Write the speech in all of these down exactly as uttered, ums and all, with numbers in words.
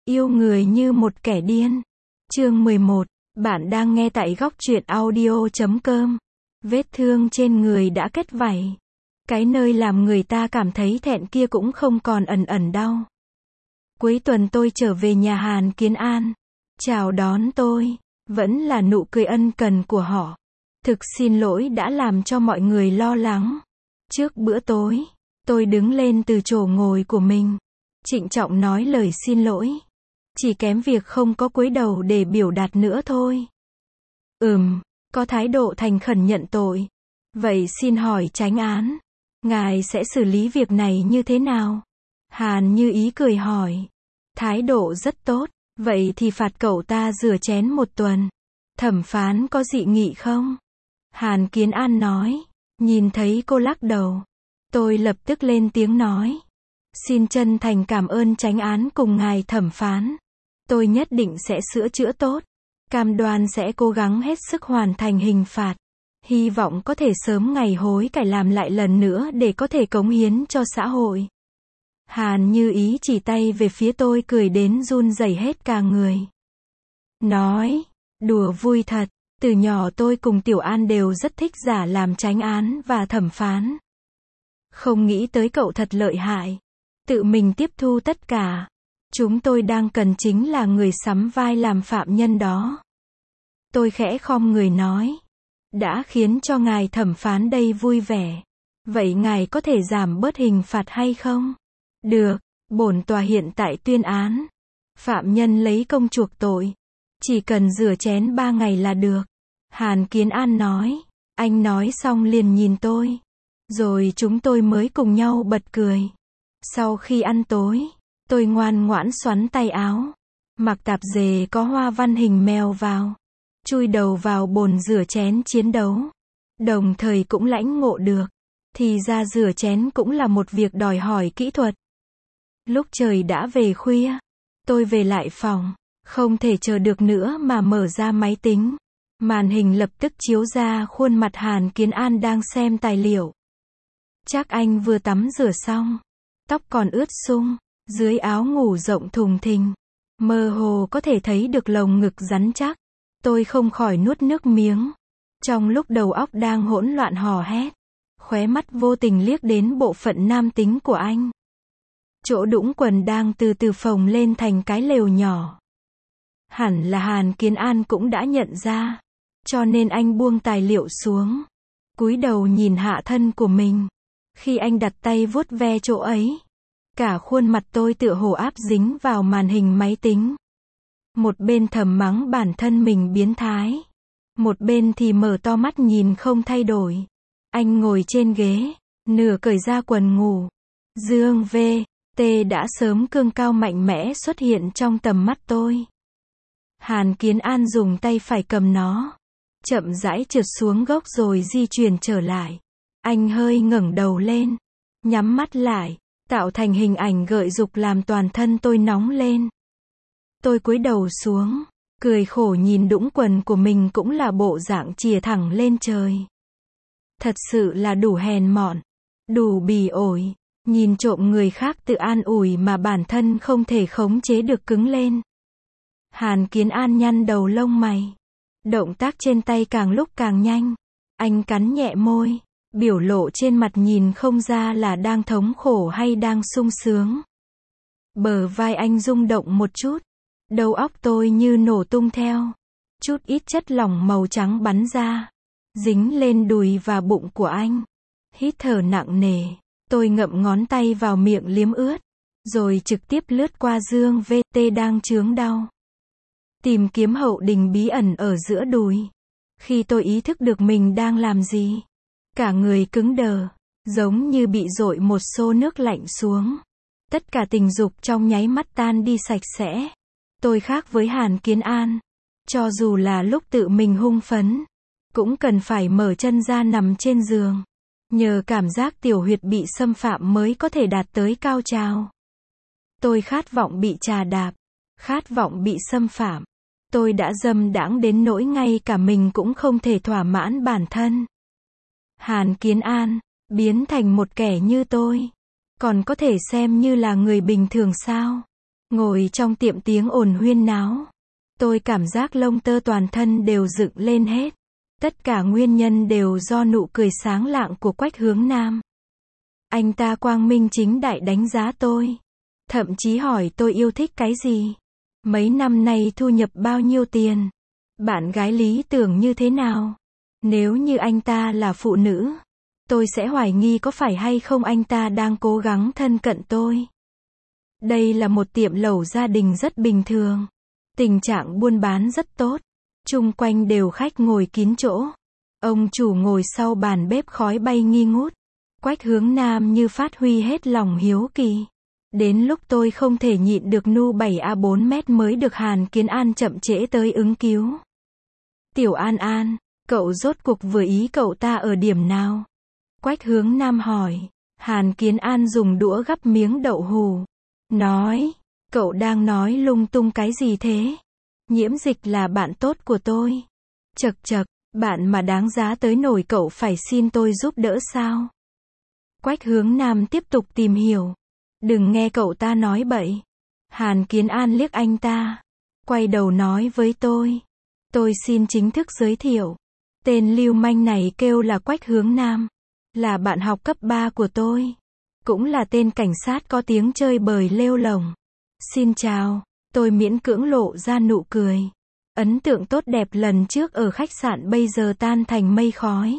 Yêu người như một kẻ điên. Chương mười một. Bạn đang nghe tại góc truyện audio chấm com. Vết thương trên người đã kết vảy. Cái nơi làm người ta cảm thấy thẹn kia cũng không còn ẩn ẩn đau. Cuối tuần tôi trở về nhà Hàn Kiến An. Chào đón tôi, vẫn là nụ cười ân cần của họ. Thực xin lỗi đã làm cho mọi người lo lắng. Trước bữa tối, tôi đứng lên từ chỗ ngồi của mình, trịnh trọng nói lời xin lỗi. Chỉ kém việc không có cúi đầu để biểu đạt nữa thôi. Ừm, có thái độ thành khẩn nhận tội. Vậy xin hỏi chánh án, ngài sẽ xử lý việc này như thế nào? Hàn Như Ý cười hỏi. Thái độ rất tốt, vậy thì phạt cậu ta rửa chén một tuần. Thẩm phán có dị nghị không? Hàn Kiến An nói. Nhìn thấy cô lắc đầu, tôi lập tức lên tiếng nói. Xin chân thành cảm ơn chánh án cùng ngài thẩm phán. Tôi nhất định sẽ sửa chữa tốt. Cam đoan sẽ cố gắng hết sức hoàn thành hình phạt. Hy vọng có thể sớm ngày hối cải làm lại lần nữa để có thể cống hiến cho xã hội. Hàn Như Ý chỉ tay về phía tôi cười đến run rẩy hết cả người. Nói, đùa vui thật, từ nhỏ tôi cùng Tiểu An đều rất thích giả làm chánh án và thẩm phán. Không nghĩ tới cậu thật lợi hại. Tự mình tiếp thu tất cả. Chúng tôi đang cần chính là người sắm vai làm phạm nhân đó. Tôi khẽ khom người nói. Đã khiến cho ngài thẩm phán đây vui vẻ. Vậy ngài có thể giảm bớt hình phạt hay không? Được, bổn tòa hiện tại tuyên án. Phạm nhân lấy công chuộc tội. Chỉ cần rửa chén ba ngày là được. Hàn Kiến An nói. Anh nói xong liền nhìn tôi. Rồi chúng tôi mới cùng nhau bật cười. Sau khi ăn tối, tôi ngoan ngoãn xoắn tay áo, mặc tạp dề có hoa văn hình mèo vào, chui đầu vào bồn rửa chén chiến đấu. Đồng thời cũng lãnh ngộ được, thì ra rửa chén cũng là một việc đòi hỏi kỹ thuật. Lúc trời đã về khuya, tôi về lại phòng, không thể chờ được nữa mà mở ra máy tính. Màn hình lập tức chiếu ra khuôn mặt Hàn Kiến An đang xem tài liệu. Chắc anh vừa tắm rửa xong, tóc còn ướt sũng, dưới áo ngủ rộng thùng thình, mơ hồ có thể thấy được lồng ngực rắn chắc. Tôi không khỏi nuốt nước miếng. Trong lúc đầu óc đang hỗn loạn hò hét, khóe mắt vô tình liếc đến bộ phận nam tính của anh. Chỗ đũng quần đang từ từ phồng lên thành cái lều nhỏ. Hẳn là Hàn Kiến An cũng đã nhận ra, cho nên anh buông tài liệu xuống, cúi đầu nhìn hạ thân của mình. Khi anh đặt tay vuốt ve chỗ ấy, cả khuôn mặt tôi tựa hồ áp dính vào màn hình máy tính. Một bên thầm mắng bản thân mình biến thái, một bên thì mở to mắt nhìn không thay đổi. Anh ngồi trên ghế, nửa cởi ra quần ngủ. Dương V. T đã sớm cương cao mạnh mẽ xuất hiện trong tầm mắt tôi. Hàn Kiến An dùng tay phải cầm nó, chậm rãi trượt xuống gốc rồi di chuyển trở lại. Anh hơi ngẩng đầu lên, nhắm mắt lại, tạo thành hình ảnh gợi dục làm toàn thân tôi nóng lên. Tôi cúi đầu xuống, cười khổ nhìn đũng quần của mình cũng là bộ dạng chìa thẳng lên trời. Thật sự là đủ hèn mọn, đủ bỉ ổi, nhìn trộm người khác tự an ủi mà bản thân không thể khống chế được cứng lên. Hàn Kiến An nhăn đầu lông mày. Động tác trên tay càng lúc càng nhanh. Anh cắn nhẹ môi. Biểu lộ trên mặt nhìn không ra là đang thống khổ hay đang sung sướng. Bờ vai anh rung động một chút. Đầu óc tôi như nổ tung theo. Chút ít chất lỏng màu trắng bắn ra, dính lên đùi và bụng của anh. Hít thở nặng nề. Tôi ngậm ngón tay vào miệng liếm ướt. Rồi trực tiếp lướt qua dương vê tê đang chướng đau. Tìm kiếm hậu đình bí ẩn ở giữa đùi. Khi tôi ý thức được mình đang làm gì, cả người cứng đờ, giống như bị dội một xô nước lạnh xuống. Tất cả tình dục trong nháy mắt tan đi sạch sẽ. Tôi khác với Hàn Kiến An. Cho dù là lúc tự mình hung phấn, cũng cần phải mở chân ra nằm trên giường. Nhờ cảm giác tiểu huyệt bị xâm phạm mới có thể đạt tới cao trào. Tôi khát vọng bị trà đạp, khát vọng bị xâm phạm. Tôi đã dâm đãng đến nỗi ngay cả mình cũng không thể thỏa mãn bản thân. Hàn Kiến An, biến thành một kẻ như tôi, còn có thể xem như là người bình thường sao? Ngồi trong tiệm tiếng ồn huyên náo. Tôi cảm giác lông tơ toàn thân đều dựng lên hết. Tất cả nguyên nhân đều do nụ cười sáng lạng của Quách Hướng Nam. Anh ta quang minh chính đại đánh giá tôi. Thậm chí hỏi tôi yêu thích cái gì. Mấy năm nay thu nhập bao nhiêu tiền. Bạn gái lý tưởng như thế nào. Nếu như anh ta là phụ nữ, tôi sẽ hoài nghi có phải hay không anh ta đang cố gắng thân cận tôi. Đây là một tiệm lẩu gia đình rất bình thường. Tình trạng buôn bán rất tốt. Chung quanh đều khách ngồi kín chỗ. Ông chủ ngồi sau bàn bếp khói bay nghi ngút. Quách Hướng Nam như phát huy hết lòng hiếu kỳ. Đến lúc tôi không thể nhịn được nu bảy a bốn mét mới được Hàn Kiến An chậm trễ tới ứng cứu. Tiểu An An, cậu rốt cuộc vừa ý cậu ta ở điểm nào? Quách Hướng Nam hỏi. Hàn Kiến An dùng đũa gắp miếng đậu hù. Nói, cậu đang nói lung tung cái gì thế? Nhiễm Dịch là bạn tốt của tôi. Chậc chậc, bạn mà đáng giá tới nổi cậu phải xin tôi giúp đỡ sao? Quách Hướng Nam tiếp tục tìm hiểu. Đừng nghe cậu ta nói bậy. Hàn Kiến An liếc anh ta. Quay đầu nói với tôi. Tôi xin chính thức giới thiệu. Tên lưu manh này kêu là Quách Hướng Nam. Là bạn học cấp ba của tôi. Cũng là tên cảnh sát có tiếng chơi bời lêu lổng. Xin chào. Tôi miễn cưỡng lộ ra nụ cười. Ấn tượng tốt đẹp lần trước ở khách sạn bây giờ tan thành mây khói.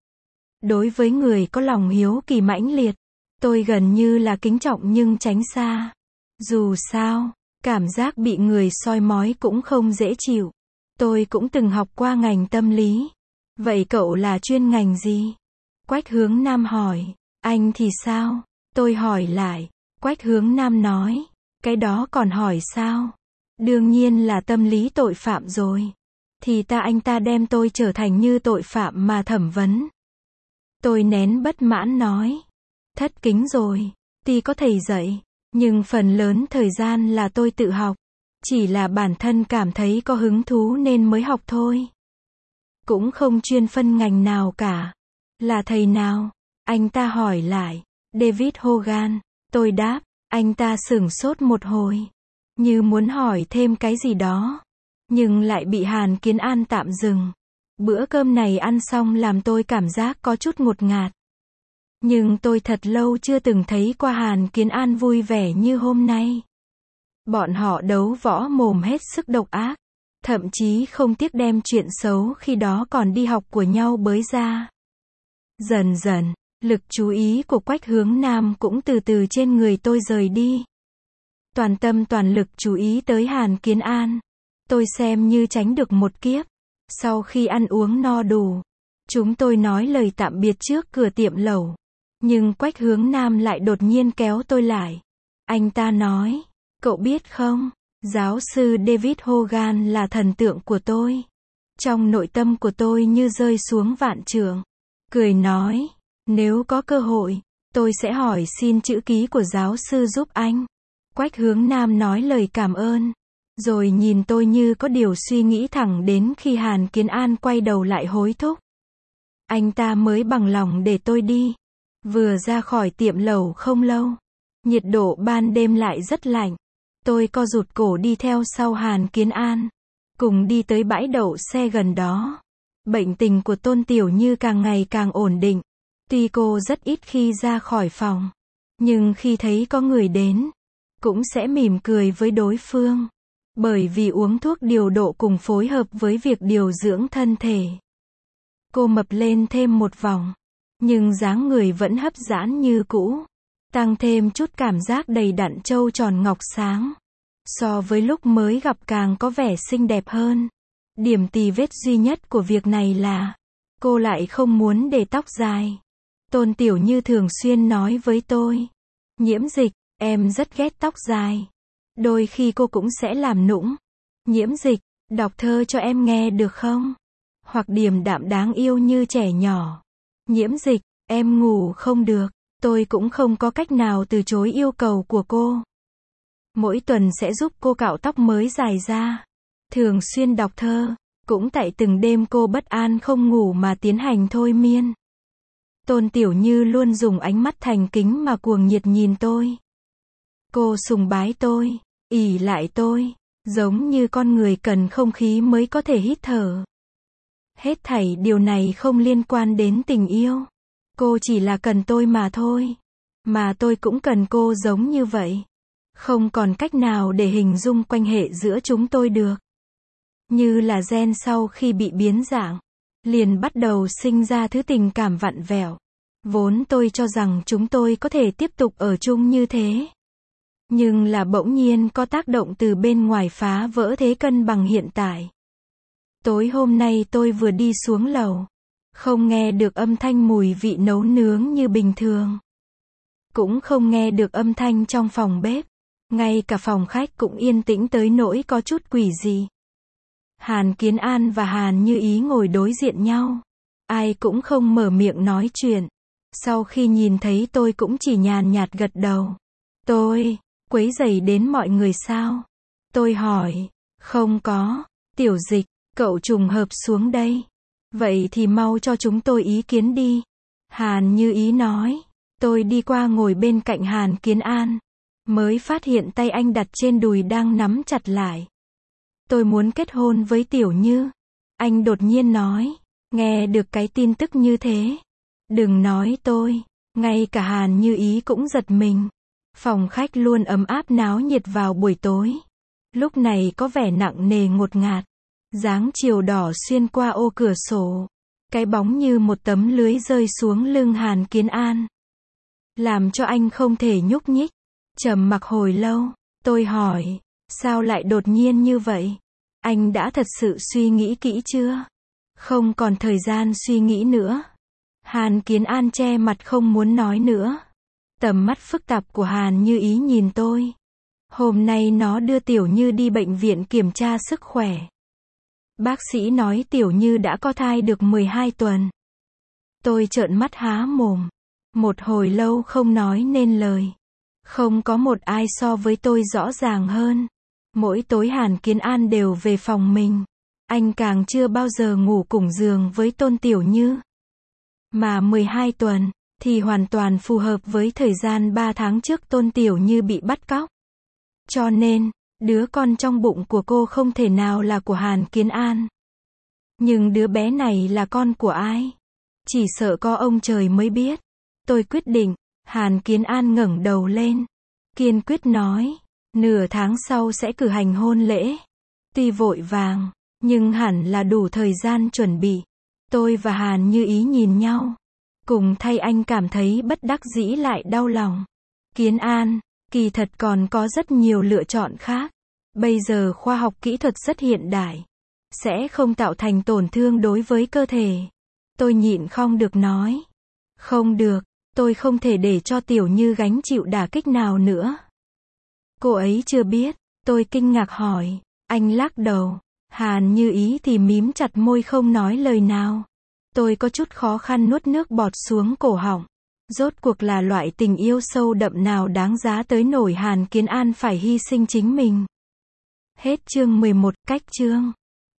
Đối với người có lòng hiếu kỳ mãnh liệt, tôi gần như là kính trọng nhưng tránh xa. Dù sao, cảm giác bị người soi mói cũng không dễ chịu. Tôi cũng từng học qua ngành tâm lý. Vậy cậu là chuyên ngành gì? Quách Hướng Nam hỏi. Anh thì sao? Tôi hỏi lại. Quách Hướng Nam nói. Cái đó còn hỏi sao? Đương nhiên là tâm lý tội phạm rồi. Thì ta anh ta đem tôi trở thành như tội phạm mà thẩm vấn. Tôi nén bất mãn nói. Thất kính rồi. Tuy có thầy dạy, nhưng phần lớn thời gian là tôi tự học. Chỉ là bản thân cảm thấy có hứng thú nên mới học thôi. Cũng không chuyên phân ngành nào cả. Là thầy nào? Anh ta hỏi lại. David Hogan. Tôi đáp. Anh ta sửng sốt một hồi. Như muốn hỏi thêm cái gì đó. Nhưng lại bị Hàn Kiến An tạm dừng. Bữa cơm này ăn xong làm tôi cảm giác có chút ngột ngạt. Nhưng tôi thật lâu chưa từng thấy qua Hàn Kiến An vui vẻ như hôm nay. Bọn họ đấu võ mồm hết sức độc ác. Thậm chí không tiếc đem chuyện xấu khi đó còn đi học của nhau bới ra. Dần dần, lực chú ý của Quách Hướng Nam cũng từ từ trên người tôi rời đi. Toàn tâm toàn lực chú ý tới Hàn Kiến An. Tôi xem như tránh được một kiếp. Sau khi ăn uống no đủ, chúng tôi nói lời tạm biệt trước cửa tiệm lẩu. Nhưng Quách Hướng Nam lại đột nhiên kéo tôi lại. Anh ta nói, cậu biết không, giáo sư David Hogan là thần tượng của tôi. Trong nội tâm của tôi như rơi xuống vạn trượng. Cười nói, nếu có cơ hội, tôi sẽ hỏi xin chữ ký của giáo sư giúp anh. Quách Hướng Nam nói lời cảm ơn. Rồi nhìn tôi như có điều suy nghĩ thẳng đến khi Hàn Kiến An quay đầu lại hối thúc. Anh ta mới bằng lòng để tôi đi. Vừa ra khỏi tiệm lẩu không lâu. Nhiệt độ ban đêm lại rất lạnh. Tôi co rụt cổ đi theo sau Hàn Kiến An. Cùng đi tới bãi đậu xe gần đó. Bệnh tình của Tôn Tiểu Như càng ngày càng ổn định. Tuy cô rất ít khi ra khỏi phòng. Nhưng khi thấy có người đến, cũng sẽ mỉm cười với đối phương. Bởi vì uống thuốc điều độ cùng phối hợp với việc điều dưỡng thân thể. Cô mập lên thêm một vòng. Nhưng dáng người vẫn hấp dẫn như cũ. Tăng thêm chút cảm giác đầy đặn trâu tròn ngọc sáng. So với lúc mới gặp càng có vẻ xinh đẹp hơn. Điểm tì vết duy nhất của việc này là cô lại không muốn để tóc dài. Tôn Tiểu Như thường xuyên nói với tôi. Nhiễm Dịch, em rất ghét tóc dài. Đôi khi cô cũng sẽ làm nũng. Nhiễm Dịch, đọc thơ cho em nghe được không? Hoặc điềm đạm đáng yêu như trẻ nhỏ. Nhiễm Dịch, em ngủ không được. Tôi cũng không có cách nào từ chối yêu cầu của cô. Mỗi tuần sẽ giúp cô cạo tóc mới dài ra. Thường xuyên đọc thơ. Cũng tại từng đêm cô bất an không ngủ mà tiến hành thôi miên. Tôn Tiểu Như luôn dùng ánh mắt thành kính mà cuồng nhiệt nhìn tôi. Cô sùng bái tôi. ỷ lại tôi, giống như con người cần không khí mới có thể hít thở. Hết thảy điều này không liên quan đến tình yêu. Cô chỉ là cần tôi mà thôi. Mà tôi cũng cần cô giống như vậy. Không còn cách nào để hình dung quan hệ giữa chúng tôi được. Như là gen sau khi bị biến dạng, liền bắt đầu sinh ra thứ tình cảm vặn vẹo. Vốn tôi cho rằng chúng tôi có thể tiếp tục ở chung như thế. Nhưng là bỗng nhiên có tác động từ bên ngoài phá vỡ thế cân bằng hiện tại. Tối hôm nay tôi vừa đi xuống lầu, không nghe được âm thanh mùi vị nấu nướng như bình thường. Cũng không nghe được âm thanh trong phòng bếp. Ngay cả phòng khách cũng yên tĩnh tới nỗi có chút quỷ dị. Hàn Kiến An và Hàn Như Ý ngồi đối diện nhau. Ai cũng không mở miệng nói chuyện. Sau khi nhìn thấy tôi cũng chỉ nhàn nhạt gật đầu. Tôi, quấy rầy đến mọi người sao? Tôi hỏi. Không có. Tiểu Dịch, cậu trùng hợp xuống đây. Vậy thì mau cho chúng tôi ý kiến đi. Hàn Như Ý nói. Tôi đi qua ngồi bên cạnh Hàn Kiến An. Mới phát hiện tay anh đặt trên đùi đang nắm chặt lại. Tôi muốn kết hôn với Tiểu Như. Anh đột nhiên nói. Nghe được cái tin tức như thế. Đừng nói tôi. Ngay cả Hàn Như Ý cũng giật mình. Phòng khách luôn ấm áp náo nhiệt vào buổi tối. Lúc này có vẻ nặng nề ngột ngạt. Dáng chiều đỏ xuyên qua ô cửa sổ. Cái bóng như một tấm lưới rơi xuống lưng Hàn Kiến An. Làm cho anh không thể nhúc nhích. Trầm mặc hồi lâu. Tôi hỏi. Sao lại đột nhiên như vậy? Anh đã thật sự suy nghĩ kỹ chưa? Không còn thời gian suy nghĩ nữa. Hàn Kiến An che mặt không muốn nói nữa. Tầm mắt phức tạp của Hàn Như Ý nhìn tôi. Hôm nay nó đưa Tiểu Như đi bệnh viện kiểm tra sức khỏe. Bác sĩ nói Tiểu Như đã có thai được mười hai tuần. Tôi trợn mắt há mồm. Một hồi lâu không nói nên lời. Không có một ai so với tôi rõ ràng hơn. Mỗi tối Hàn Kiến An đều về phòng mình. Anh càng chưa bao giờ ngủ cùng giường với Tôn Tiểu Như. Mà mười hai tuần, thì hoàn toàn phù hợp với thời gian ba tháng trước Tôn Tiểu Như bị bắt cóc. Cho nên, đứa con trong bụng của cô không thể nào là của Hàn Kiến An. Nhưng đứa bé này là con của ai? Chỉ sợ có ông trời mới biết. Tôi quyết định. Hàn Kiến An ngẩng đầu lên. Kiên quyết nói. Nửa tháng sau sẽ cử hành hôn lễ. Tuy vội vàng, nhưng hẳn là đủ thời gian chuẩn bị. Tôi và Hàn Như Ý nhìn nhau. Cùng thay anh cảm thấy bất đắc dĩ lại đau lòng. Kiến An, kỳ thật còn có rất nhiều lựa chọn khác. Bây giờ khoa học kỹ thuật rất hiện đại. Sẽ không tạo thành tổn thương đối với cơ thể. Tôi nhịn không được nói. Không được, tôi không thể để cho Tiểu Như gánh chịu đả kích nào nữa. Cô ấy chưa biết. Tôi kinh ngạc hỏi. Anh lắc đầu. Hàn Như Ý thì mím chặt môi không nói lời nào. Tôi có chút khó khăn nuốt nước bọt xuống cổ họng. Rốt cuộc là loại tình yêu sâu đậm nào đáng giá tới nổi Hàn Kiến An phải hy sinh chính mình. Hết chương mười một, cách chương.